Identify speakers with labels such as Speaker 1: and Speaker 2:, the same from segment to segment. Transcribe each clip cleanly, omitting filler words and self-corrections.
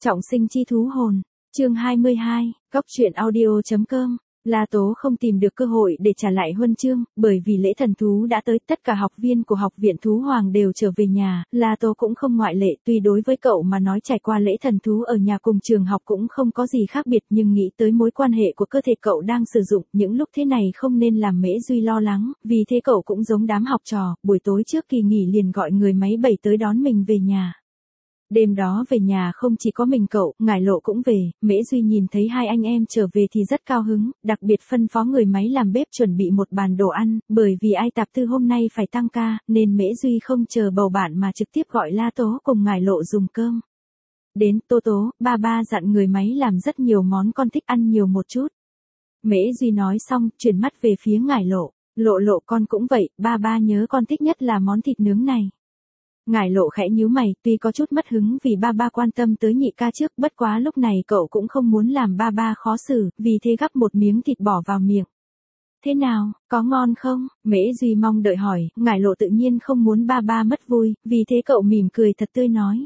Speaker 1: Trọng sinh chi thú hồn, chương 22, góc truyện audio.com. La Tố không tìm được cơ hội để trả lại huân chương, bởi vì lễ thần thú đã tới, tất cả học viên của học viện thú hoàng đều trở về nhà, La Tố cũng không ngoại lệ, tuy đối với cậu mà nói trải qua lễ thần thú ở nhà cùng trường học cũng không có gì khác biệt, nhưng nghĩ tới mối quan hệ của cơ thể cậu đang sử dụng, những lúc thế này không nên làm Mễ Duy lo lắng, vì thế cậu cũng giống đám học trò, buổi tối trước kỳ nghỉ liền gọi người máy bay tới đón mình về nhà. Đêm đó về nhà không chỉ có mình cậu, Ngải Lộ cũng về, Mễ Duy nhìn thấy hai anh em trở về thì rất cao hứng, đặc biệt phân phó người máy làm bếp chuẩn bị một bàn đồ ăn, bởi vì ai tạp tư hôm nay phải tăng ca, nên Mễ Duy không chờ bầu bạn mà trực tiếp gọi La Tố cùng Ngải Lộ dùng cơm. Đến, Tố, ba dặn người máy làm rất nhiều món con thích ăn nhiều một chút. Mễ Duy nói xong, chuyển mắt về phía Ngải Lộ, Lộ con cũng vậy, ba nhớ con thích nhất là món thịt nướng này. Ngải Lộ khẽ nhíu mày, tuy có chút mất hứng vì ba quan tâm tới nhị ca trước, bất quá lúc này cậu cũng không muốn làm ba khó xử, vì thế gắp một miếng thịt bỏ vào miệng. Thế nào, có ngon không? Mễ Duy mong đợi hỏi, Ngải Lộ tự nhiên không muốn ba mất vui, vì thế cậu mỉm cười thật tươi nói.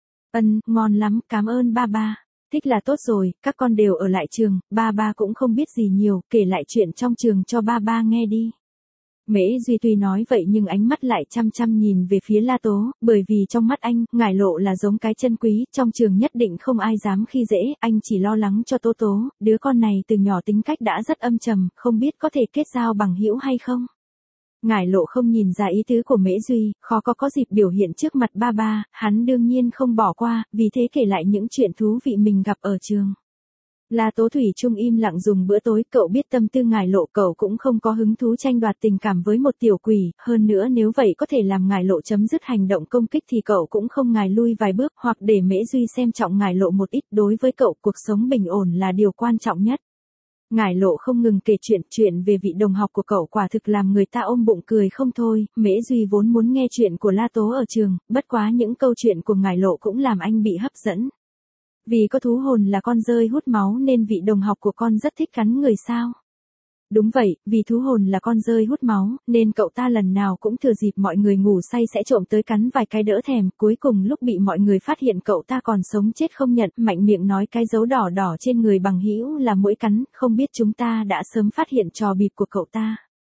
Speaker 1: Ngon lắm, cảm ơn ba. Thích là tốt rồi, các con đều ở lại trường, ba cũng không biết gì nhiều, kể lại chuyện trong trường cho ba nghe đi. Mễ Duy tuy nói vậy nhưng ánh mắt lại chăm nhìn về phía La Tố, bởi vì trong mắt anh, Ngải Lộ là giống cái chân quý, trong trường nhất định không ai dám khi dễ, anh chỉ lo lắng cho Tố, đứa con này từ nhỏ tính cách đã rất âm trầm, không biết có thể kết giao bằng hữu hay không. Ngải Lộ không nhìn ra ý tứ của Mễ Duy, khó có dịp biểu hiện trước mặt ba, hắn đương nhiên không bỏ qua, vì thế kể lại những chuyện thú vị mình gặp ở trường. La Tố thủy chung im lặng dùng bữa tối, cậu biết tâm tư Ngải Lộ, cậu cũng không có hứng thú tranh đoạt tình cảm với một tiểu quỷ, hơn nữa nếu vậy có thể làm Ngải Lộ chấm dứt hành động công kích thì cậu cũng không ngại lui vài bước, hoặc để Mễ Duy xem trọng Ngải Lộ một ít, đối với cậu cuộc sống bình ổn là điều quan trọng nhất. Ngải Lộ không ngừng kể chuyện về vị đồng học của cậu quả thực làm người ta ôm bụng cười không thôi, Mễ Duy vốn muốn nghe chuyện của La Tố ở trường, bất quá những câu chuyện của Ngải Lộ cũng làm anh bị hấp dẫn. Vì có thú hồn là con dơi hút máu nên vị đồng học của con rất thích cắn người sao? Đúng vậy, vì thú hồn là con dơi hút máu, nên cậu ta lần nào cũng thừa dịp mọi người ngủ say sẽ trộm tới cắn vài cái đỡ thèm, cuối cùng lúc bị mọi người phát hiện cậu ta còn sống chết không nhận, mạnh miệng nói cái dấu đỏ trên người bằng hữu là muỗi cắn, không biết chúng ta đã sớm phát hiện trò bịp của cậu ta.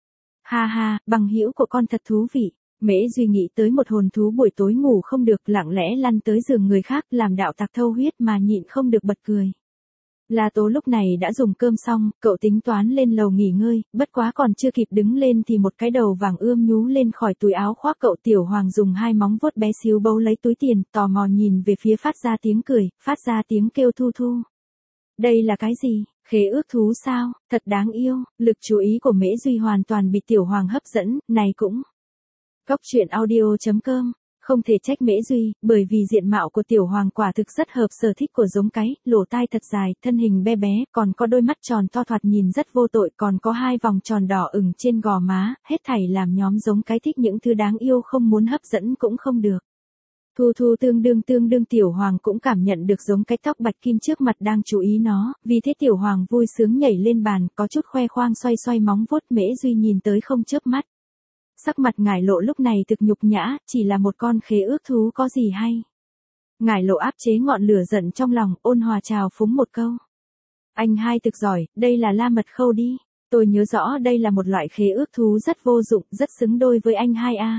Speaker 1: Ha, bằng hữu của con thật thú vị. Mễ Duy nghĩ tới một hồn thú buổi tối ngủ không được, lặng lẽ lăn tới giường người khác làm đạo tặc thâu huyết mà nhịn không được bật cười. La Tố lúc này đã dùng cơm xong, cậu tính toán lên lầu nghỉ ngơi, bất quá còn chưa kịp đứng lên thì một cái đầu vàng ươm nhú lên khỏi túi áo khoác cậu. Tiểu Hoàng dùng hai móng vuốt bé xíu bấu lấy túi tiền, tò mò nhìn về phía phát ra tiếng cười, phát ra tiếng kêu thu. Đây là cái gì? Khế ước thú sao? Thật đáng yêu. Lực chú ý của Mễ Duy hoàn toàn bị Tiểu Hoàng hấp dẫn, này cũng. Góc truyện audio.com. Không thể trách Mễ Duy, bởi vì diện mạo của Tiểu Hoàng quả thực rất hợp sở thích của giống cái, lỗ tai thật dài, thân hình bé, còn có đôi mắt tròn to thoạt nhìn rất vô tội, còn có hai vòng tròn đỏ ửng trên gò má, hết thảy làm nhóm giống cái thích những thứ đáng yêu, không muốn hấp dẫn cũng không được. Thu tương đương Tiểu Hoàng cũng cảm nhận được giống cái tóc bạch kim trước mặt đang chú ý nó, vì thế Tiểu Hoàng vui sướng nhảy lên bàn, có chút khoe khoang xoay móng vuốt. Mễ Duy nhìn tới không chớp mắt. Sắc mặt Ngải Lộ lúc này thực nhục nhã, chỉ là một con khế ước thú có gì hay. Ngải Lộ áp chế ngọn lửa giận trong lòng, ôn hòa chào phúng một câu. Anh hai thực giỏi, đây là la mật khâu đi. Tôi nhớ rõ đây là một loại khế ước thú rất vô dụng, rất xứng đôi với anh hai a.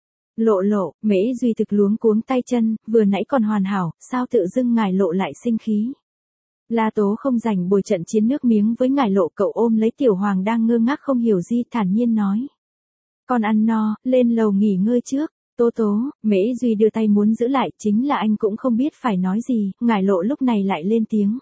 Speaker 1: Lộ, Mễ Duy thực luống cuống tay chân, vừa nãy còn hoàn hảo, sao tự dưng Ngải Lộ lại sinh khí. La Tố không rảnh bồi trận chiến nước miếng với Ngải Lộ, cậu ôm lấy Tiểu Hoàng đang ngơ ngác không hiểu gì, thản nhiên nói. Con ăn no, lên lầu nghỉ ngơi trước. Tố, Mễ Duy đưa tay muốn giữ lại, chính là anh cũng không biết phải nói gì, Ngải Lộ lúc này lại lên tiếng.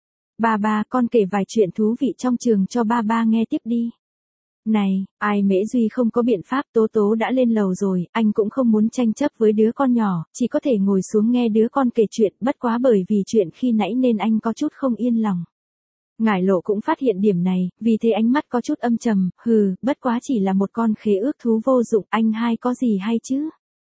Speaker 1: Ba, con kể vài chuyện thú vị trong trường cho ba nghe tiếp đi. Này, ai Mễ Duy không có biện pháp, Tố đã lên lầu rồi, anh cũng không muốn tranh chấp với đứa con nhỏ, chỉ có thể ngồi xuống nghe đứa con kể chuyện, bất quá bởi vì chuyện khi nãy nên anh có chút không yên lòng. Ngải Lộ cũng phát hiện điểm này, vì thế ánh mắt có chút âm trầm, bất quá chỉ là một con khế ước thú vô dụng, anh hai có gì hay chứ?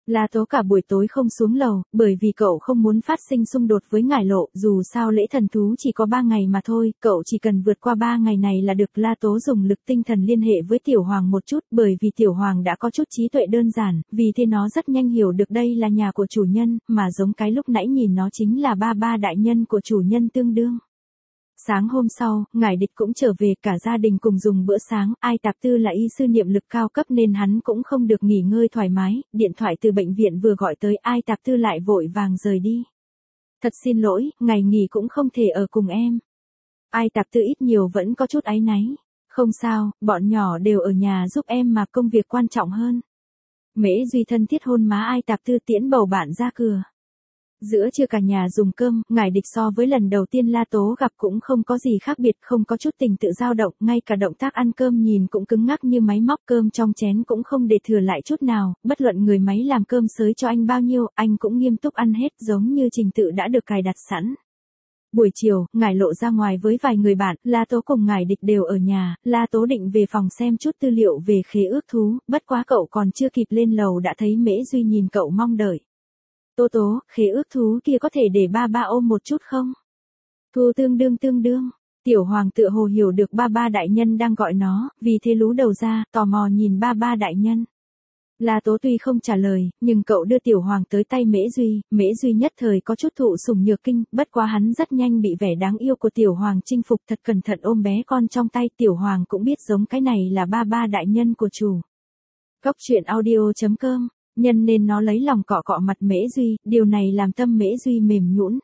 Speaker 1: La Tố cả buổi tối không xuống lầu, bởi vì cậu không muốn phát sinh xung đột với Ngải Lộ, dù sao lễ thần thú chỉ có 3 ngày mà thôi, cậu chỉ cần vượt qua 3 ngày này là được. La Tố dùng lực tinh thần liên hệ với Tiểu Hoàng một chút, bởi vì Tiểu Hoàng đã có chút trí tuệ đơn giản, vì thế nó rất nhanh hiểu được đây là nhà của chủ nhân, mà giống cái lúc nãy nhìn nó chính là ba đại nhân của chủ nhân tương đương. Sáng hôm sau, Ngải Địch cũng trở về, cả gia đình cùng dùng bữa sáng. Ai Tạp Tư là y sư niệm lực cao cấp nên hắn cũng không được nghỉ ngơi thoải mái, điện thoại từ bệnh viện vừa gọi tới, Ai Tạp Tư lại vội vàng rời đi. Thật xin lỗi, ngày nghỉ cũng không thể ở cùng em. Ai Tạp Tư ít nhiều vẫn có chút áy náy. Không sao, bọn nhỏ đều ở nhà giúp em mà, công việc quan trọng hơn. Mễ Duy thân thiết hôn má Ai Tạp Tư tiễn bầu bạn ra cửa. Giữa trưa cả nhà dùng cơm, Ngải Địch so với lần đầu tiên La Tố gặp cũng không có gì khác biệt, không có chút tình tự dao động, ngay cả động tác ăn cơm nhìn cũng cứng ngắc như máy móc, cơm trong chén cũng không để thừa lại chút nào, bất luận người máy làm cơm xới cho anh bao nhiêu, anh cũng nghiêm túc ăn hết giống như trình tự đã được cài đặt sẵn. Buổi chiều, Ngải Lộ ra ngoài với vài người bạn, La Tố cùng Ngải Địch đều ở nhà. La Tố định về phòng xem chút tư liệu về khế ước thú, bất quá cậu còn chưa kịp lên lầu đã thấy Mễ Duy nhìn cậu mong đợi. Tố Tố, khế ước thú kia có thể để ba ôm một chút không? Thu tương đương. Tiểu Hoàng tựa hồ hiểu được ba đại nhân đang gọi nó, vì thế lú đầu ra, tò mò nhìn ba đại nhân. La Tố tuy không trả lời, nhưng cậu đưa Tiểu Hoàng tới tay Mễ Duy nhất thời có chút thụ sủng nhược kinh, bất quá hắn rất nhanh bị vẻ đáng yêu của Tiểu Hoàng chinh phục, thật cẩn thận ôm bé con trong tay. Tiểu Hoàng cũng biết giống cái này là ba đại nhân của chủ. Cóc truyện audio.com, nhân nên nó lấy lòng cọ cọ mặt Mễ Duy, điều này làm tâm Mễ Duy mềm nhũn.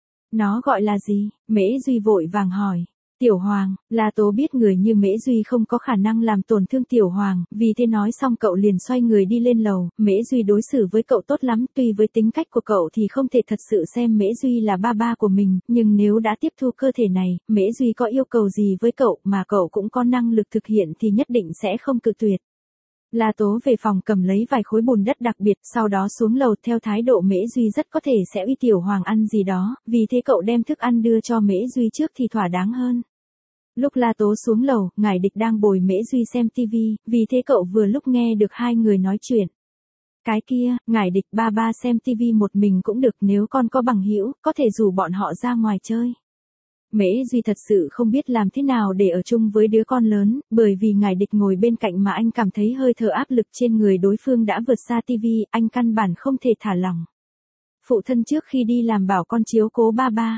Speaker 1: Nó gọi là gì? Mễ Duy vội vàng hỏi. Tiểu Hoàng. La Tố biết người như Mễ Duy không có khả năng làm tổn thương Tiểu Hoàng, vì thế nói xong cậu liền xoay người đi lên lầu. Mễ Duy đối xử với cậu tốt lắm, tuy với tính cách của cậu thì không thể thật sự xem Mễ Duy là ba của mình, nhưng nếu đã tiếp thu cơ thể này, Mễ Duy có yêu cầu gì với cậu mà cậu cũng có năng lực thực hiện thì nhất định sẽ không cự tuyệt. La Tố về phòng cầm lấy vài khối bùn đất đặc biệt, sau đó xuống lầu. Theo thái độ Mễ Duy rất có thể sẽ uy Tiểu Hoàng ăn gì đó, vì thế cậu đem thức ăn đưa cho Mễ Duy trước thì thỏa đáng hơn. Lúc La Tố xuống lầu, Ngải Địch đang bồi Mễ Duy xem tivi, vì thế cậu vừa lúc nghe được hai người nói chuyện. Cái kia, Ngải Địch, ba xem tivi một mình cũng được, nếu con có bằng hữu, có thể rủ bọn họ ra ngoài chơi. Mễ Duy thật sự không biết làm thế nào để ở chung với đứa con lớn, bởi vì Ngải Địch ngồi bên cạnh mà anh cảm thấy hơi thở áp lực trên người đối phương đã vượt xa tivi, anh căn bản không thể thả lỏng. Phụ thân trước khi đi làm bảo con chiếu cố ba.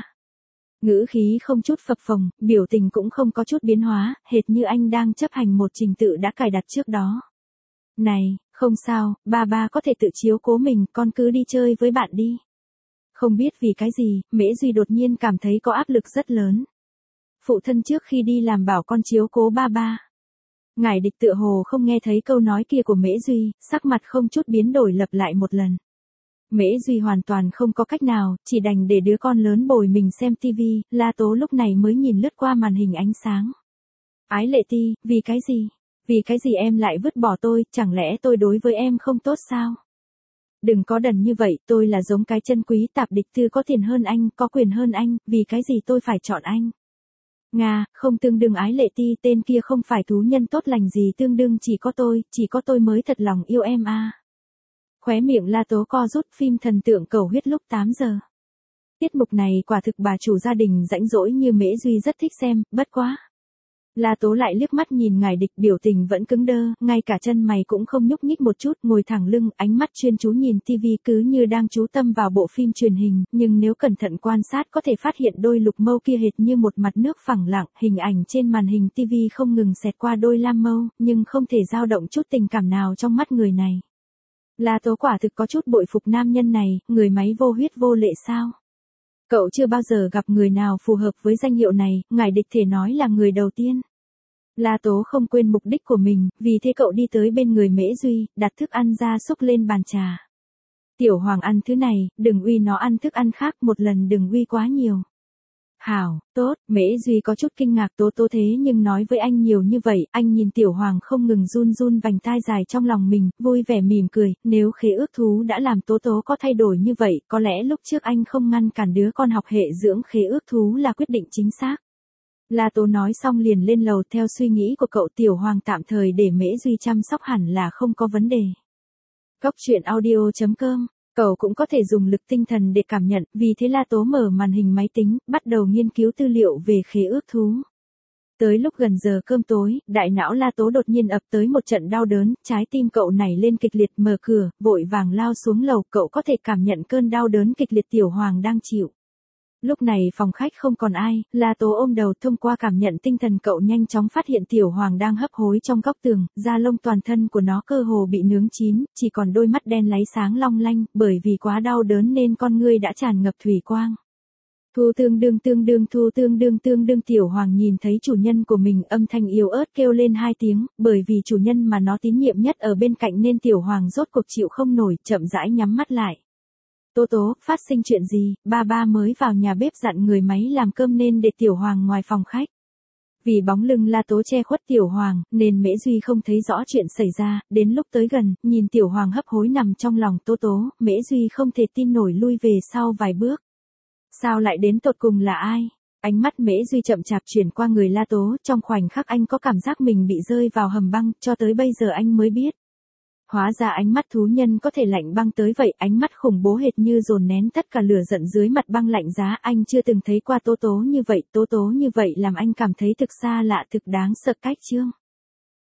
Speaker 1: Ngữ khí không chút phập phồng, biểu tình cũng không có chút biến hóa, hệt như anh đang chấp hành một trình tự đã cài đặt trước đó. Này, không sao, ba có thể tự chiếu cố mình, con cứ đi chơi với bạn đi. Không biết vì cái gì, Mễ Duy đột nhiên cảm thấy có áp lực rất lớn. Phụ thân trước khi đi làm bảo con chiếu cố ba. Ngải Địch tựa hồ không nghe thấy câu nói kia của Mễ Duy, sắc mặt không chút biến đổi lặp lại một lần. Mễ Duy hoàn toàn không có cách nào, chỉ đành để đứa con lớn bồi mình xem tivi. La Tố lúc này mới nhìn lướt qua màn hình ánh sáng. Ái Lệ Ti, vì cái gì? Vì cái gì em lại vứt bỏ tôi, chẳng lẽ tôi đối với em không tốt sao? Đừng có đần như vậy, tôi là giống cái chân quý tạp địch tư, có tiền hơn anh, có quyền hơn anh, vì cái gì tôi phải chọn anh? Nga, không tương đương Ái Lệ Ti, tên kia không phải thú nhân tốt lành gì, tương đương chỉ có tôi mới thật lòng yêu em à. Khóe miệng La Tố co rút. Phim thần tượng cầu huyết lúc 8 giờ. Tiết mục này quả thực bà chủ gia đình rãnh rỗi như Mễ Duy rất thích xem, bất quá. La Tố lại liếc mắt nhìn Ngải Địch, biểu tình vẫn cứng đơ, ngay cả chân mày cũng không nhúc nhích một chút, ngồi thẳng lưng, ánh mắt chuyên chú nhìn tivi cứ như đang chú tâm vào bộ phim truyền hình, nhưng nếu cẩn thận quan sát có thể phát hiện đôi lục mâu kia hệt như một mặt nước phẳng lặng, hình ảnh trên màn hình tivi không ngừng xẹt qua đôi lam mâu, nhưng không thể dao động chút tình cảm nào trong mắt người này. La Tố quả thực có chút bội phục nam nhân này, người máy vô huyết vô lệ sao? Cậu chưa bao giờ gặp người nào phù hợp với danh hiệu này, Ngải Địch thể nói là người đầu tiên. La Tố không quên mục đích của mình, vì thế cậu đi tới bên người Mễ Duy, đặt thức ăn ra xúc lên bàn trà. Tiểu Hoàng ăn thứ này, đừng uy nó ăn thức ăn khác, một lần đừng uy quá nhiều. Hảo, tốt, Mễ Duy có chút kinh ngạc. Tố thế nhưng nói với anh nhiều như vậy, anh nhìn Tiểu Hoàng không ngừng run vành tai dài trong lòng mình, vui vẻ mỉm cười, nếu khế ước thú đã làm Tố có thay đổi như vậy, có lẽ lúc trước anh không ngăn cản đứa con học hệ dưỡng khế ước thú là quyết định chính xác. La Tố nói xong liền lên lầu. Theo suy nghĩ của cậu, Tiểu Hoàng tạm thời để Mễ Duy chăm sóc hẳn là không có vấn đề. Góc truyện audio.com. Cậu cũng có thể dùng lực tinh thần để cảm nhận, vì thế La Tố mở màn hình máy tính, bắt đầu nghiên cứu tư liệu về khế ước thú. Tới lúc gần giờ cơm tối, đại não La Tố đột nhiên ập tới một trận đau đớn, trái tim cậu nảy lên kịch liệt, mở cửa, vội vàng lao xuống lầu, cậu có thể cảm nhận cơn đau đớn kịch liệt Tiểu Hoàng đang chịu. Lúc này phòng khách không còn ai, La Tố ôm đầu, thông qua cảm nhận tinh thần cậu nhanh chóng phát hiện Tiểu Hoàng đang hấp hối trong góc tường, da lông toàn thân của nó cơ hồ bị nướng chín, chỉ còn đôi mắt đen láy sáng long lanh, bởi vì quá đau đớn nên con ngươi đã tràn ngập thủy quang. Thu tương đương Tiểu Hoàng nhìn thấy chủ nhân của mình, âm thanh yếu ớt kêu lên 2 tiếng, bởi vì chủ nhân mà nó tín nhiệm nhất ở bên cạnh nên Tiểu Hoàng rốt cuộc chịu không nổi, chậm rãi nhắm mắt lại. Tố tố, phát sinh chuyện gì? Ba mới vào nhà bếp dặn người máy làm cơm nên để Tiểu Hoàng ngoài phòng khách. Vì bóng lưng La Tố che khuất Tiểu Hoàng, nên Mễ Duy không thấy rõ chuyện xảy ra, đến lúc tới gần, nhìn Tiểu Hoàng hấp hối nằm trong lòng Tố tố, Mễ Duy không thể tin nổi lui về sau vài bước. Sao lại đến tột cùng là ai? Ánh mắt Mễ Duy chậm chạp chuyển qua người La Tố, trong khoảnh khắc anh có cảm giác mình bị rơi vào hầm băng, cho tới bây giờ anh mới biết. Hóa ra ánh mắt thú nhân có thể lạnh băng tới vậy, ánh mắt khủng bố hệt như dồn nén tất cả lửa giận dưới mặt băng lạnh giá, anh chưa từng thấy qua Tố tố như vậy làm anh cảm thấy thực xa lạ, thực đáng sợ. Cách chương